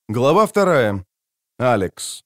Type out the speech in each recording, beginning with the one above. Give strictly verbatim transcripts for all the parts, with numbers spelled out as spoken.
Глава вторая. Алекс.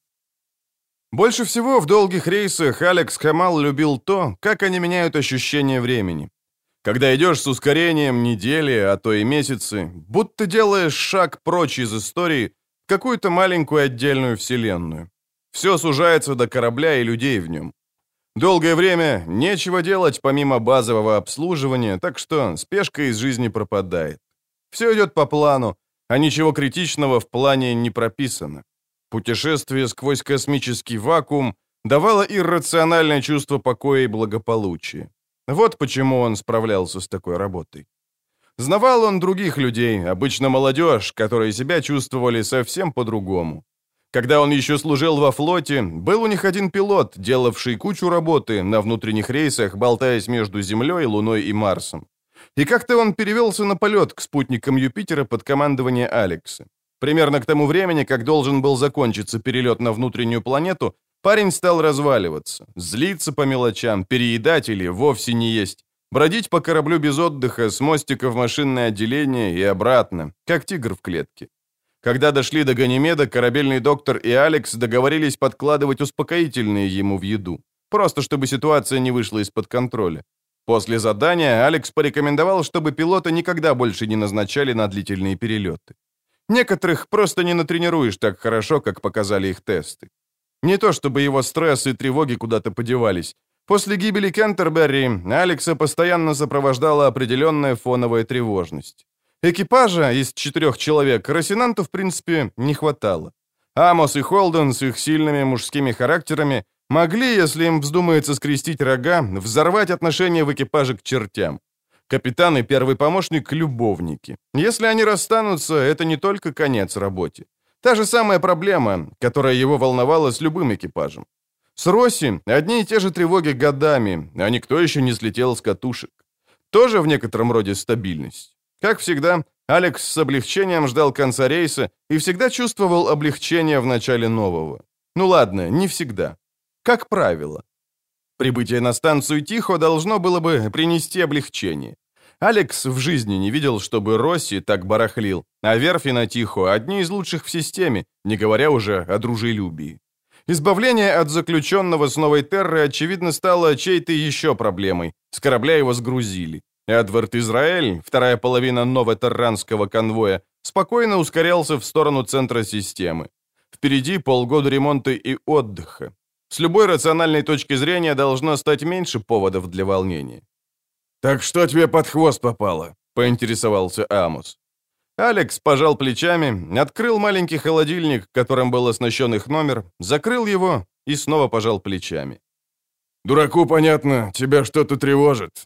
Больше всего в долгих рейсах Алекс Хамал любил то, как они меняют ощущение времени. Когда идешь с ускорением недели, а то и месяцы, будто делаешь шаг прочь из истории в какую-то маленькую отдельную вселенную. Все сужается до корабля и людей в нем. Долгое время нечего делать помимо базового обслуживания, так что спешка из жизни пропадает. Все идет по плану, а ничего критичного в плане не прописано. Путешествие сквозь космический вакуум давало иррациональное чувство покоя и благополучия. Вот почему он справлялся с такой работой. Знавал он других людей, обычно молодежь, которые себя чувствовали совсем по-другому. Когда он еще служил во флоте, был у них один пилот, делавший кучу работы на внутренних рейсах, болтаясь между Землей, Луной и Марсом. И как-то он перевелся на полет к спутникам Юпитера под командование Алекса. Примерно к тому времени, как должен был закончиться перелет на внутреннюю планету, парень стал разваливаться, злиться по мелочам, переедать или вовсе не есть, бродить по кораблю без отдыха, с мостика в машинное отделение и обратно, как тигр в клетке. Когда дошли до Ганимеда, корабельный доктор и Алекс договорились подкладывать успокоительные ему в еду, просто чтобы ситуация не вышла из-под контроля. После задания Алекс порекомендовал, чтобы пилота никогда больше не назначали на длительные перелеты. Некоторых просто не натренируешь так хорошо, как показали их тесты. Не то чтобы его стресс и тревоги куда-то подевались. После гибели Кентерберри Алекса постоянно сопровождала определенная фоновая тревожность. Экипажа из четырех человек Росинанту, в принципе, не хватало. Амос и Холден с их сильными мужскими характерами могли, если им вздумается скрестить рога, взорвать отношения в экипаже к чертям. Капитан и первый помощник — любовники. Если они расстанутся, это не только конец работе. Та же самая проблема, которая его волновала с любым экипажем. С Росси одни и те же тревоги годами, а никто еще не слетел с катушек. Тоже в некотором роде стабильность. Как всегда, Алекс с облегчением ждал конца рейса и всегда чувствовал облегчение в начале нового. Ну ладно, не всегда. Как правило. Прибытие на станцию Тихо должно было бы принести облегчение. Алекс в жизни не видел, чтобы Росси так барахлил, а верфи на Тихо — одни из лучших в системе, не говоря уже о дружелюбии. Избавление от заключенного с Новой Терры, очевидно, стало чьей-то еще проблемой. С корабля его сгрузили. Эдвард Израэль, вторая половина новотерранского конвоя, спокойно ускорялся в сторону центра системы. Впереди полгода ремонта и отдыха. С любой рациональной точки зрения должно стать меньше поводов для волнения. «Так что тебе под хвост попало?» — поинтересовался Амос. Алекс пожал плечами, открыл маленький холодильник, которым был оснащен их номер, закрыл его и снова пожал плечами. «Дураку понятно, тебя что-то тревожит».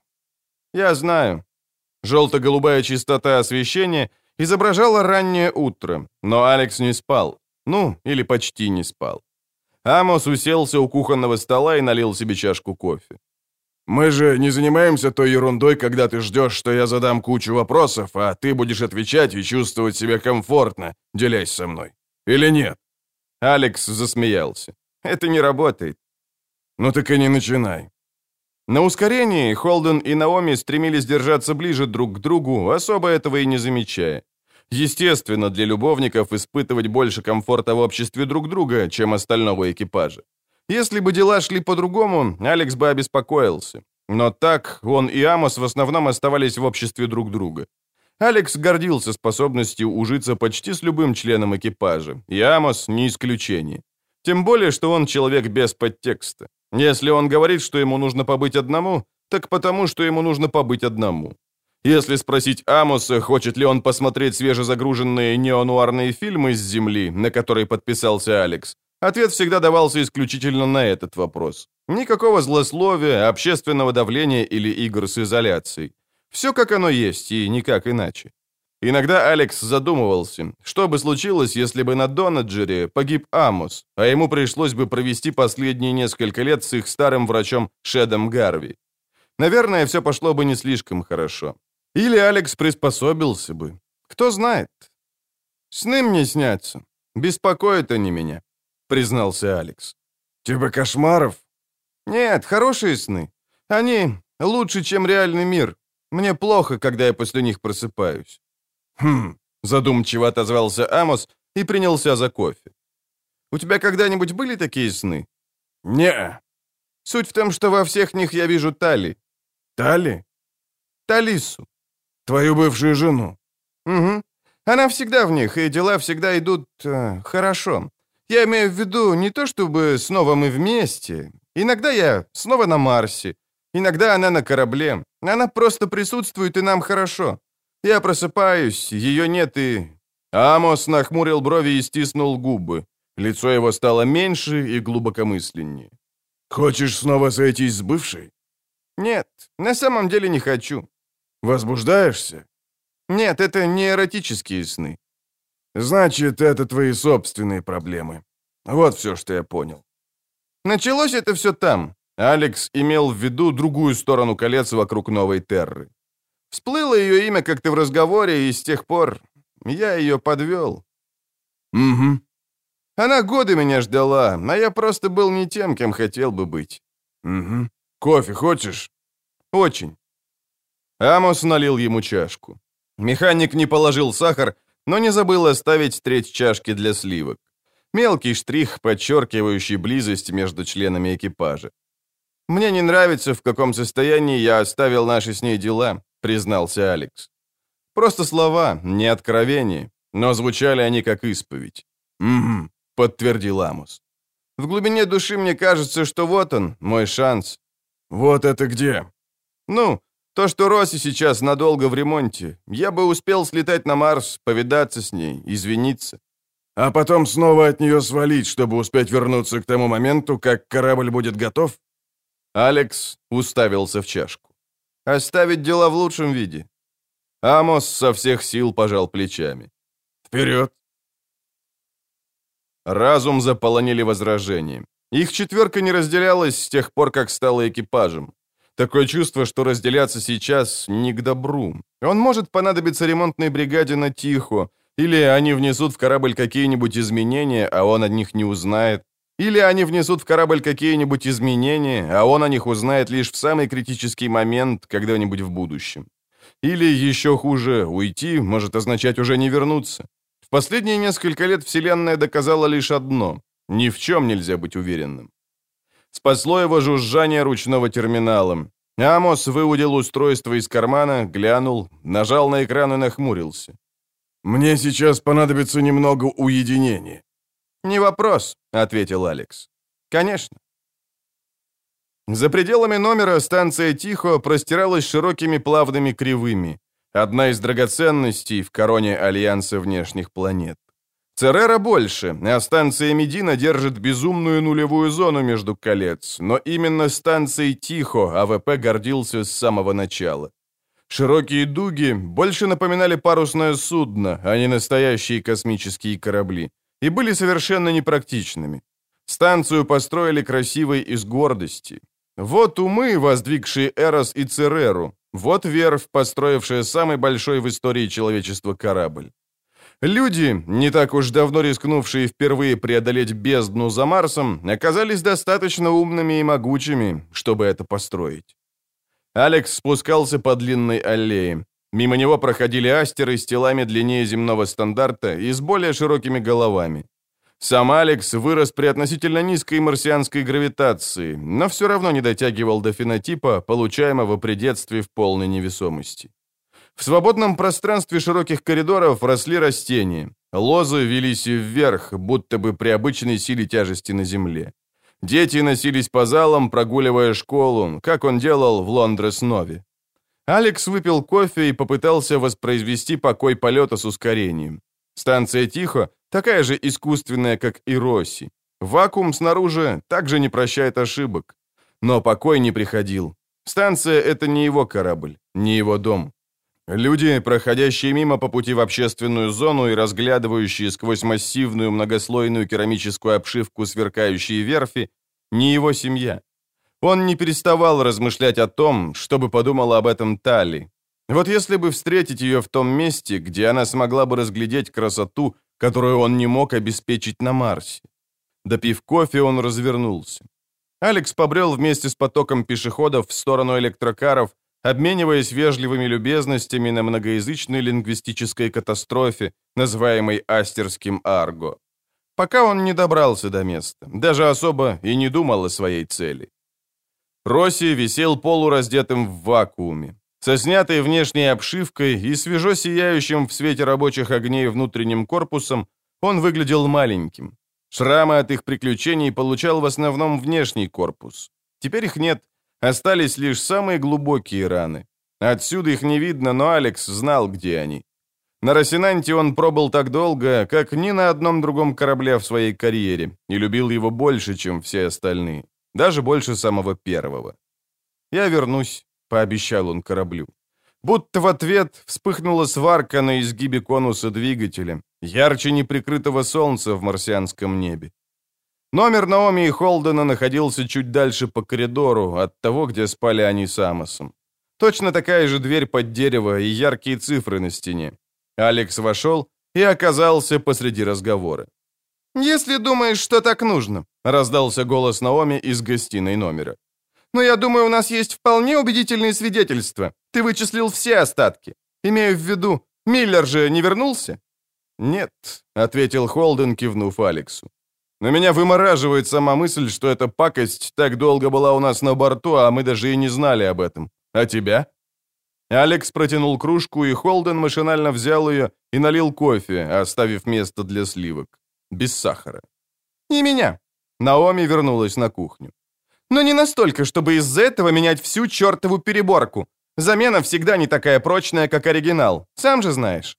«Я знаю». Желто-голубая чистота освещения изображала раннее утро, но Алекс не спал. Ну, или почти не спал. Амос уселся у кухонного стола и налил себе чашку кофе. «Мы же не занимаемся той ерундой, когда ты ждешь, что я задам кучу вопросов, а ты будешь отвечать и чувствовать себя комфортно, делясь со мной. Или нет?» Алекс засмеялся. «Это не работает». «Ну так и не начинай». На ускорении Холден и Наоми стремились держаться ближе друг к другу, особо этого и не замечая. Естественно, для любовников испытывать больше комфорта в обществе друг друга, чем остального экипажа. Если бы дела шли по-другому, Алекс бы обеспокоился. Но так он и Амос в основном оставались в обществе друг друга. Алекс гордился способностью ужиться почти с любым членом экипажа, и Амос не исключение. Тем более, что он человек без подтекста. Если он говорит, что ему нужно побыть одному, так потому, что ему нужно побыть одному. Если спросить Амоса, хочет ли он посмотреть свежезагруженные неонуарные фильмы с Земли, на которые подписался Алекс, ответ всегда давался исключительно на этот вопрос. Никакого злословия, общественного давления или игр с изоляцией. Все как оно есть и никак иначе. Иногда Алекс задумывался, что бы случилось, если бы на Донаджере погиб Амос, а ему пришлось бы провести последние несколько лет с их старым врачом Шедом Гарви. Наверное, все пошло бы не слишком хорошо. Или Алекс приспособился бы. Кто знает. «Сны мне снятся. Беспокоят они меня», — признался Алекс. «Типа кошмаров?» «Нет, хорошие сны. Они лучше, чем реальный мир. Мне плохо, когда я после них просыпаюсь». «Хм», — задумчиво отозвался Амос, и принялся за кофе. «У тебя когда-нибудь были такие сны?» «Не». «Суть в том, что во всех них я вижу Тали». «Тали?» «Талису». «Твою бывшую жену». «Угу. Она всегда в них, и дела всегда идут э, хорошо. Я имею в виду не то, чтобы снова мы вместе. Иногда я снова на Марсе, иногда она на корабле. Она просто присутствует, и нам хорошо. Я просыпаюсь, ее нет, и...» Амос нахмурил брови и стиснул губы. Лицо его стало меньше и глубокомысленнее. «Хочешь снова сойтись с бывшей?» «Нет, на самом деле не хочу». «Возбуждаешься?» «Нет, это не эротические сны». «Значит, это твои собственные проблемы. Вот все, что я понял». Началось это все там. Алекс имел в виду другую сторону колец вокруг Новой Терры. Всплыло ее имя как-то в разговоре, и с тех пор я ее подвел. «Угу». Она годы меня ждала, а я просто был не тем, кем хотел бы быть. «Угу. Кофе хочешь?» Очень. Амос налил ему чашку. Механик не положил сахар, но не забыл оставить треть чашки для сливок. Мелкий штрих, подчеркивающий близость между членами экипажа. «Мне не нравится, в каком состоянии я оставил наши с ней дела», — признался Алекс. Просто слова, не откровения, но звучали они как исповедь. «Угу», — подтвердил Амос. «В глубине души мне кажется, что вот он, мой шанс». «Вот это где?» «Ну, то, что Росси сейчас надолго в ремонте. Я бы успел слетать на Марс, повидаться с ней, извиниться». «А потом снова от нее свалить, чтобы успеть вернуться к тому моменту, как корабль будет готов?» Алекс уставился в чашку. «Оставить дела в лучшем виде». Амос со всех сил пожал плечами. «Вперед!» Разум заполонили возражения. Их четверка не разделялась с тех пор, как стала экипажем. Такое чувство, что разделяться сейчас не к добру. Он может понадобиться ремонтной бригаде на Тихо, или они внесут в корабль какие-нибудь изменения, а он о них не узнает. Или они внесут в корабль какие-нибудь изменения, а он о них узнает лишь в самый критический момент когда-нибудь в будущем. Или, еще хуже, уйти может означать уже не вернуться. В последние несколько лет Вселенная доказала лишь одно — ни в чем нельзя быть уверенным. Спасло его жужжание ручного терминала. Амос выудил устройство из кармана, глянул, нажал на экран и нахмурился. «Мне сейчас понадобится немного уединения». «Не вопрос», — ответил Алекс. «Конечно». За пределами номера станция Тихо простиралась широкими плавными кривыми. Одна из драгоценностей в короне Альянса внешних планет. Церера больше, а станция Медина держит безумную нулевую зону между колец, но именно станцией Тихо АВП гордился с самого начала. Широкие дуги больше напоминали парусное судно, а не настоящие космические корабли, и были совершенно непрактичными. Станцию построили красивой из гордости. Вот умы, воздвигшие Эрос и Цереру, вот верфь, построившая самый большой в истории человечества корабль. Люди, не так уж давно рискнувшие впервые преодолеть бездну за Марсом, оказались достаточно умными и могучими, чтобы это построить. Алекс спускался по длинной аллее. Мимо него проходили астеры с телами длиннее земного стандарта и с более широкими головами. Сам Алекс вырос при относительно низкой марсианской гравитации, но все равно не дотягивал до фенотипа, получаемого при детстве в полной невесомости. В свободном пространстве широких коридоров росли растения. Лозы велись вверх, будто бы при обычной силе тяжести на земле. Дети носились по залам, прогуливая школу, как он делал в Лондрес-Нове. Алекс выпил кофе и попытался воспроизвести покой полета с ускорением. Станция Тихо такая же искусственная, как и Росси. Вакуум снаружи также не прощает ошибок. Но покой не приходил. Станция — это не его корабль, не его дом. Люди, проходящие мимо по пути в общественную зону и разглядывающие сквозь массивную многослойную керамическую обшивку сверкающие верфи, не его семья. Он не переставал размышлять о том, чтобы подумала об этом Тали. Вот если бы встретить ее в том месте, где она смогла бы разглядеть красоту, которую он не мог обеспечить на Марсе. Допив кофе, он развернулся. Алекс побрел вместе с потоком пешеходов в сторону электрокаров, обмениваясь вежливыми любезностями на многоязычной лингвистической катастрофе, называемой Астерским Арго. Пока он не добрался до места, даже особо и не думал о своей цели. Росси висел полураздетым в вакууме, со снятой внешней обшивкой и свежо сияющим в свете рабочих огней внутренним корпусом, он выглядел маленьким. Шрамы от их приключений получал в основном внешний корпус. Теперь их нет, остались лишь самые глубокие раны. Отсюда их не видно, но Алекс знал, где они. На Росинанте он пробыл так долго, как ни на одном другом корабле в своей карьере, и любил его больше, чем все остальные, даже больше самого первого. «Я вернусь», — пообещал он кораблю. Будто в ответ вспыхнула сварка на изгибе конуса двигателя, ярче неприкрытого солнца в марсианском небе. Номер Наоми и Холдена находился чуть дальше по коридору от того, где спали они с Амосом. Точно такая же дверь под дерево и яркие цифры на стене. Алекс вошел и оказался посреди разговора. «Если думаешь, что так нужно», — раздался голос Наоми из гостиной номера. «Но я думаю, у нас есть вполне убедительные свидетельства. Ты вычислил все остатки. Имею в виду, Миллер же не вернулся?» «Нет», — ответил Холден, кивнув Алексу. «Но меня вымораживает сама мысль, что эта пакость так долго была у нас на борту, а мы даже и не знали об этом. А тебя?» Алекс протянул кружку, и Холден машинально взял ее и налил кофе, оставив место для сливок. Без сахара. «И меня». Наоми вернулась на кухню. «Но не настолько, чтобы из-за этого менять всю чертову переборку. Замена всегда не такая прочная, как оригинал. Сам же знаешь».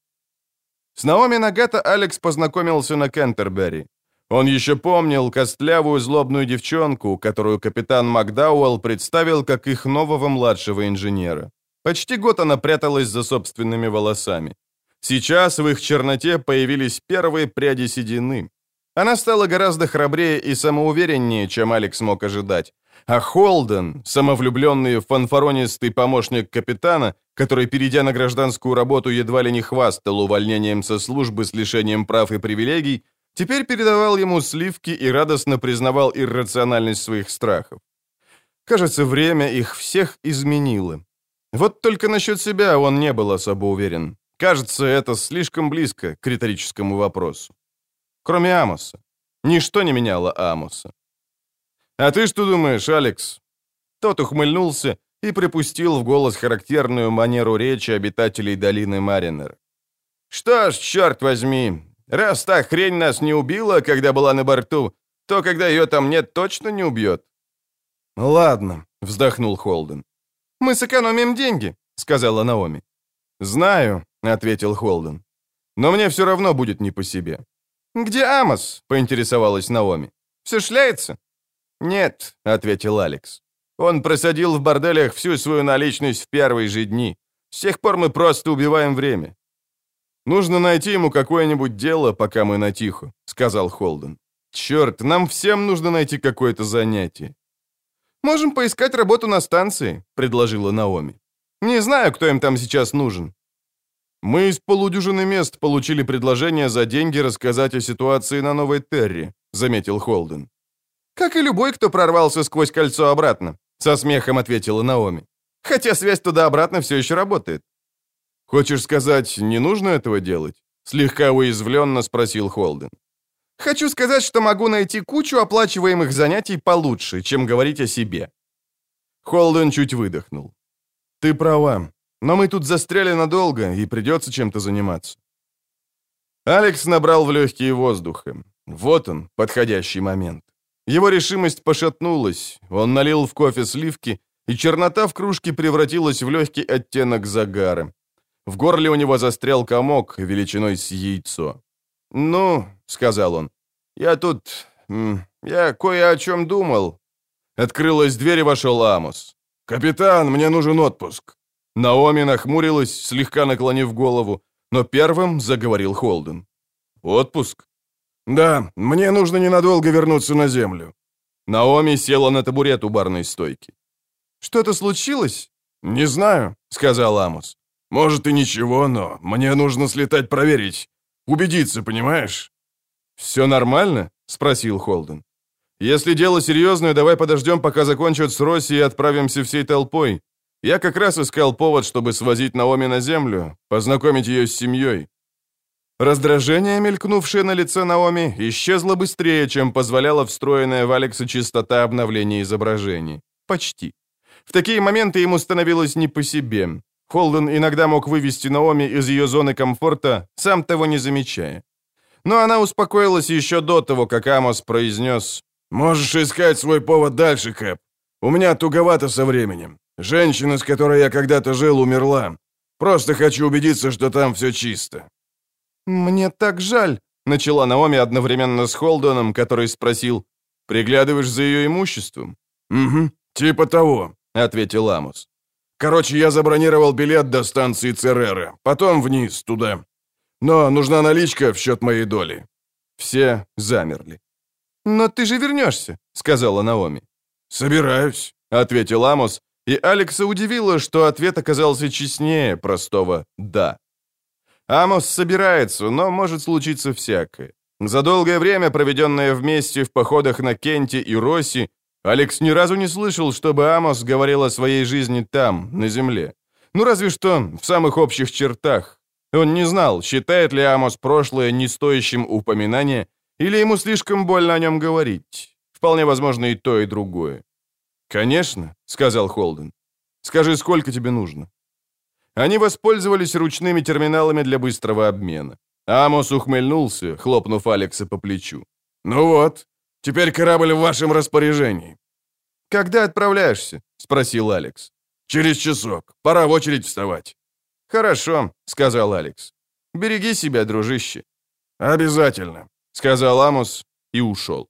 С Наоми Нагата Алекс познакомился на Кентербери. Он еще помнил костлявую злобную девчонку, которую капитан Макдауэлл представил как их нового младшего инженера. Почти год она пряталась за собственными волосами. Сейчас в их черноте появились первые пряди седины. Она стала гораздо храбрее и самоувереннее, чем Алекс мог ожидать. А Холден, самовлюбленный фанфаронистый помощник капитана, который, перейдя на гражданскую работу, едва ли не хвастал увольнением со службы с лишением прав и привилегий, теперь передавал ему сливки и радостно признавал иррациональность своих страхов. Кажется, время их всех изменило. Вот только насчет себя он не был особо уверен. Кажется, это слишком близко к риторическому вопросу. Кроме Амоса. Ничто не меняло Амоса. «А ты что думаешь, Алекс?» Тот ухмыльнулся и припустил в голос характерную манеру речи обитателей долины Маринер. «Что ж, черт возьми, раз та хрень нас не убила, когда была на борту, то, когда ее там нет, точно не убьет». «Ладно», — вздохнул Холден. «Мы сэкономим деньги», — сказала Наоми. «Знаю», — ответил Холден. «Но мне все равно будет не по себе». «Где Амос?» — поинтересовалась Наоми. «Все шляется?» «Нет», — ответил Алекс. «Он просадил в борделях всю свою наличность в первые же дни. С тех пор мы просто убиваем время». «Нужно найти ему какое-нибудь дело, пока мы на тихо», — сказал Холден. «Черт, нам всем нужно найти какое-то занятие». «Можем поискать работу на станции», — предложила Наоми. «Не знаю, кто им там сейчас нужен». «Мы из полудюжины мест получили предложение за деньги рассказать о ситуации на Новой Терре», — заметил Холден. «Как и любой, кто прорвался сквозь кольцо обратно», — со смехом ответила Наоми. «Хотя связь туда-обратно все еще работает». «Хочешь сказать, не нужно этого делать?» — слегка уязвленно спросил Холден. «Хочу сказать, что могу найти кучу оплачиваемых занятий получше, чем говорить о себе». Холден чуть выдохнул. «Ты права, но мы тут застряли надолго, и придется чем-то заниматься». Алекс набрал в легкие воздуха. Вот он, подходящий момент. Его решимость пошатнулась, он налил в кофе сливки, и чернота в кружке превратилась в легкий оттенок загара. В горле у него застрял комок величиной с яйцо. «Ну», — сказал он, — «я тут... я кое о чем думал». Открылась дверь, и вошел Амос. «Капитан, мне нужен отпуск». Наоми нахмурилась, слегка наклонив голову, но первым заговорил Холден. «Отпуск?» «Да, мне нужно ненадолго вернуться на землю». Наоми села на табурет у барной стойки. «Что-то случилось?» «Не знаю», — сказал Амос. «Может и ничего, но мне нужно слетать проверить. Убедиться, понимаешь?» «Все нормально?» — спросил Холден. «Если дело серьезное, давай подождем, пока закончат с Росси, и отправимся всей толпой. Я как раз искал повод, чтобы свозить Наоми на землю, познакомить ее с семьей». Раздражение, мелькнувшее на лице Наоми, исчезло быстрее, чем позволяла встроенная в Алекса частота обновления изображений. Почти. В такие моменты ему становилось не по себе. Холден иногда мог вывести Наоми из ее зоны комфорта, сам того не замечая. Но она успокоилась еще до того, как Амос произнес: «Можешь искать свой повод дальше, Кэп. У меня туговато со временем. Женщина, с которой я когда-то жил, умерла. Просто хочу убедиться, что там все чисто». «Мне так жаль», — начала Наоми одновременно с Холденом, который спросил: «Приглядываешь за ее имуществом?» «Угу, типа того», — ответил Амос. «Короче, я забронировал билет до станции Цереры, потом вниз, туда. Но нужна наличка в счет моей доли». Все замерли. «Но ты же вернешься», — сказала Наоми. «Собираюсь», — ответил Амос, и Алекса удивило, что ответ оказался честнее простого «да». Амос собирается, но может случиться всякое. За долгое время, проведенное вместе в походах на Кенте и Росси, Алекс ни разу не слышал, чтобы Амос говорил о своей жизни там, на земле. Ну, разве что в самых общих чертах. Он не знал, считает ли Амос прошлое не стоящим упоминания, или ему слишком больно о нем говорить. Вполне возможно и то, и другое. «Конечно», — сказал Холден. «Скажи, сколько тебе нужно?» Они воспользовались ручными терминалами для быстрого обмена. Амос ухмыльнулся, хлопнув Алекса по плечу. «Ну вот, теперь корабль в вашем распоряжении». «Когда отправляешься?» — спросил Алекс. «Через часок. Пора в очередь вставать». «Хорошо», — сказал Алекс. «Береги себя, дружище». «Обязательно», — сказал Амос и ушел.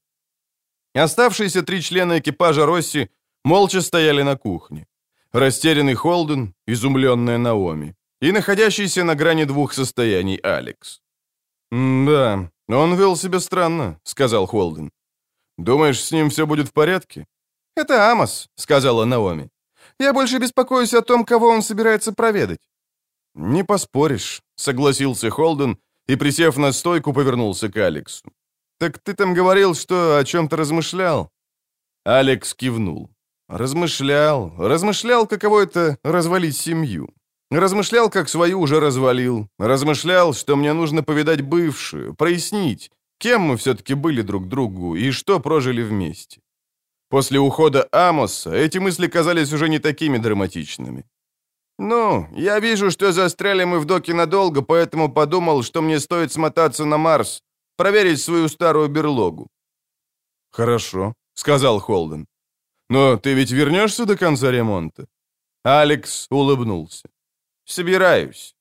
Оставшиеся три члена экипажа Росси молча стояли на кухне. Растерянный Холден, изумленная Наоми и находящийся на грани двух состояний Алекс. «Да, он вел себя странно», — сказал Холден. «Думаешь, с ним все будет в порядке?» «Это Амос», — сказала Наоми. «Я больше беспокоюсь о том, кого он собирается проведать». «Не поспоришь», — согласился Холден и, присев на стойку, повернулся к Алексу. «Так ты там говорил, что о чем-то размышлял?» Алекс кивнул. «Размышлял, размышлял, каково это развалить семью. Размышлял, как свою уже развалил. Размышлял, что мне нужно повидать бывшую, прояснить, кем мы все-таки были друг другу и что прожили вместе. После ухода Амоса эти мысли казались уже не такими драматичными. «Ну, я вижу, что застряли мы в доке надолго, поэтому подумал, что мне стоит смотаться на Марс, проверить свою старую берлогу». «Хорошо», — сказал Холден. «Но ты ведь вернешься до конца ремонта?» Алекс улыбнулся. «Собираюсь.